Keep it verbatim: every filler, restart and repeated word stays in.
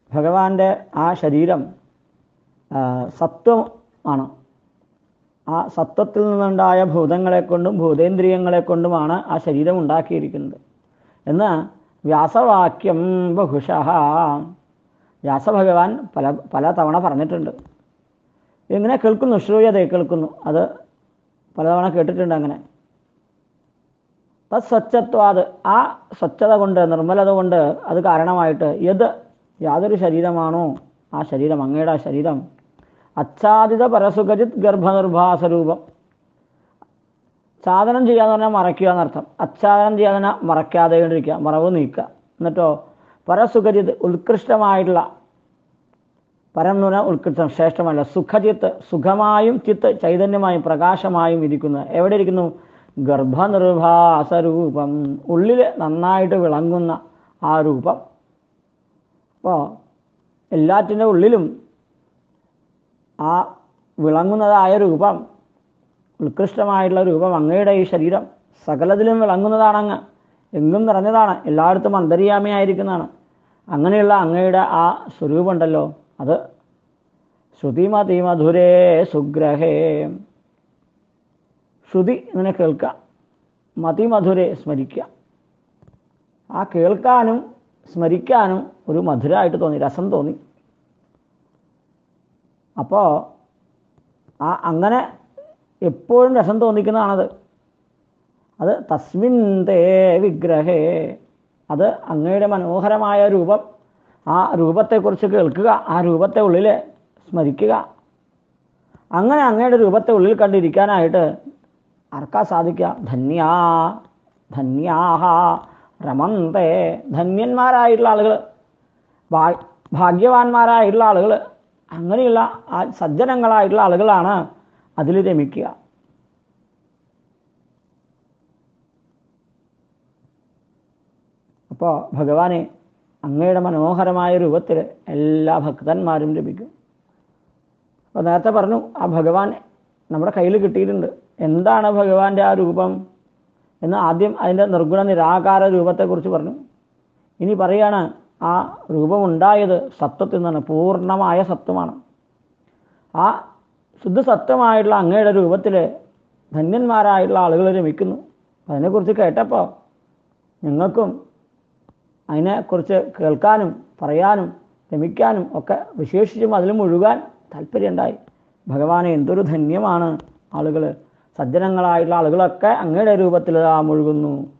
ഭഗവാന്റെ ആ ശരീരം സത്വം ആണ്. ആ സത്വത്തിൽ നിന്നുണ്ടായ ഭൂതങ്ങളെ കൊണ്ടും ഭൂതേന്ദ്രിയങ്ങളെ കൊണ്ടുമാണ് ആ ശരീരം ഉണ്ടാക്കിയിരിക്കുന്നത് എന്ന് വ്യാസവാക്യം ബഹുശഃ വ്യാസഭഗവാൻ പല പല തവണ പറഞ്ഞിട്ടുണ്ട്. എങ്ങനെ കേൾക്കുന്നു? ശ്രൂയതേ, കേൾക്കുന്നു. അത് പലതവണ കേട്ടിട്ടുണ്ട്. അങ്ങനെ തത് സ്വച്ഛത്വാത്, ആ സ്വച്ഛത കൊണ്ട്, നിർമ്മലത കൊണ്ട് അത് കാരണമായിട്ട് യത് യാതൊരു ശരീരമാണോ ആ ശരീരം, അങ്ങയുടെ ആ ശരീരം അച്ഛാദിത പരസുഖജിത് ഗർഭനിർഭാസരൂപം. ഛാദനം ചെയ്യാന്ന് പറഞ്ഞാൽ മറയ്ക്കുക എന്നർത്ഥം. അച്ഛാദനം ചെയ്യാതെ മറയ്ക്കാതെ കൊണ്ടിരിക്കുക, മറവ് നീക്കുക. എന്നിട്ടോ പരസുഖജിത്, ഉത്കൃഷ്ടമായിട്ടുള്ള, പരം എന്ന് പറഞ്ഞാൽ ഉത്കൃഷ്ടം, ശ്രേഷ്ഠമല്ല. സുഖജിത്ത്, സുഖമായും ചിത്ത് ചൈതന്യമായും പ്രകാശമായും ഇരിക്കുന്നത്. എവിടെ ഇരിക്കുന്നു? ഗർഭനിർഭാസരൂപം, ഉള്ളിൽ നന്നായിട്ട് വിളങ്ങുന്ന ആ രൂപം. അപ്പോൾ എല്ലാറ്റിൻ്റെ ഉള്ളിലും ആ വിളങ്ങുന്നതായ രൂപം, ഉത്കൃഷ്ടമായിട്ടുള്ള രൂപം, അങ്ങയുടെ ഈ ശരീരം സകലത്തിലും വിളങ്ങുന്നതാണ്. അങ്ങ് എങ്ങും നിറഞ്ഞതാണ്, എല്ലായിടത്തും അന്തര്യാമിയായിരിക്കുന്നതാണ്. അങ്ങനെയുള്ള അങ്ങയുടെ ആ സ്വരൂപമുണ്ടല്ലോ, അത് ശ്രുതിമതി മധുരേ സുഗ്രഹേ, ശ്രുതി ഇങ്ങനെ കേൾക്കുക, മതിമധുരെ സ്മരിക്കുക. ആ കേൾക്കാനും സ്മരിക്കാനും ഒരു മധുരമായിട്ട് തോന്നി, രസം തോന്നി. അപ്പോൾ ആ അങ്ങനെ എപ്പോഴും രസം തോന്നിക്കുന്നതാണത്. അത് തസ്മിൻ തേ വിഗ്രഹേ, അത് അങ്ങയുടെ മനോഹരമായ രൂപം, ആ രൂപത്തെക്കുറിച്ച് കേൾക്കുക, ആ രൂപത്തെ ഉള്ളിൽ സ്മരിക്കുക. അങ്ങനെ അങ്ങയുടെ രൂപത്തെ ഉള്ളിൽ കണ്ടിരിക്കാനായിട്ട് ആർക്കാ സാധിക്കുക? ധന്യാ ധന്യാഹ രമന്തേ, ധന്യന്മാരായിട്ടുള്ള ആളുകൾ, ഭാഗ്യവാന്മാരായിട്ടുള്ള ആളുകൾ, അങ്ങനെയുള്ള ആ സജ്ജനങ്ങളായിട്ടുള്ള ആളുകളാണ് അതിൽ രമിക്കുക. അപ്പോൾ ഭഗവാനെ അങ്ങയുടെ മനോഹരമായ രൂപത്തിൽ എല്ലാ ഭക്തന്മാരും ലഭിക്കും. അപ്പോൾ നേരത്തെ പറഞ്ഞു, ആ ഭഗവാൻ നമ്മുടെ കയ്യിൽ കിട്ടിയിട്ടുണ്ട്. എന്താണ് ഭഗവാന്റെ ആ രൂപം എന്ന് ആദ്യം അതിൻ്റെ നിർഗുണ നിരാകാര രൂപത്തെക്കുറിച്ച് പറഞ്ഞു. ഇനി പറയാണ്, ആ രൂപമുണ്ടായത് സത്വത്തിൽ നിന്നാണ്, പൂർണ്ണമായ സത്വമാണ്. ആ ശുദ്ധസത്വമായിട്ടുള്ള അങ്ങയുടെ രൂപത്തിൽ ധന്യന്മാരായിട്ടുള്ള ആളുകൾ രമിക്കുന്നു. അതിനെക്കുറിച്ച് കേട്ടപ്പോൾ ഞങ്ങൾക്കും അതിനെക്കുറിച്ച് കേൾക്കാനും പറയാനും രമിക്കാനും ഒക്കെ, വിശേഷിച്ചും അതിൽ മുഴുകാൻ താല്പര്യമുണ്ടായി. ഭഗവാനെ എന്തൊരു ധന്യമാണ് ആളുകൾ, സജ്ജനങ്ങളായിട്ടുള്ള ആളുകളൊക്കെ അങ്ങയുടെ രൂപത്തിൽ ആ മുഴുകുന്നു.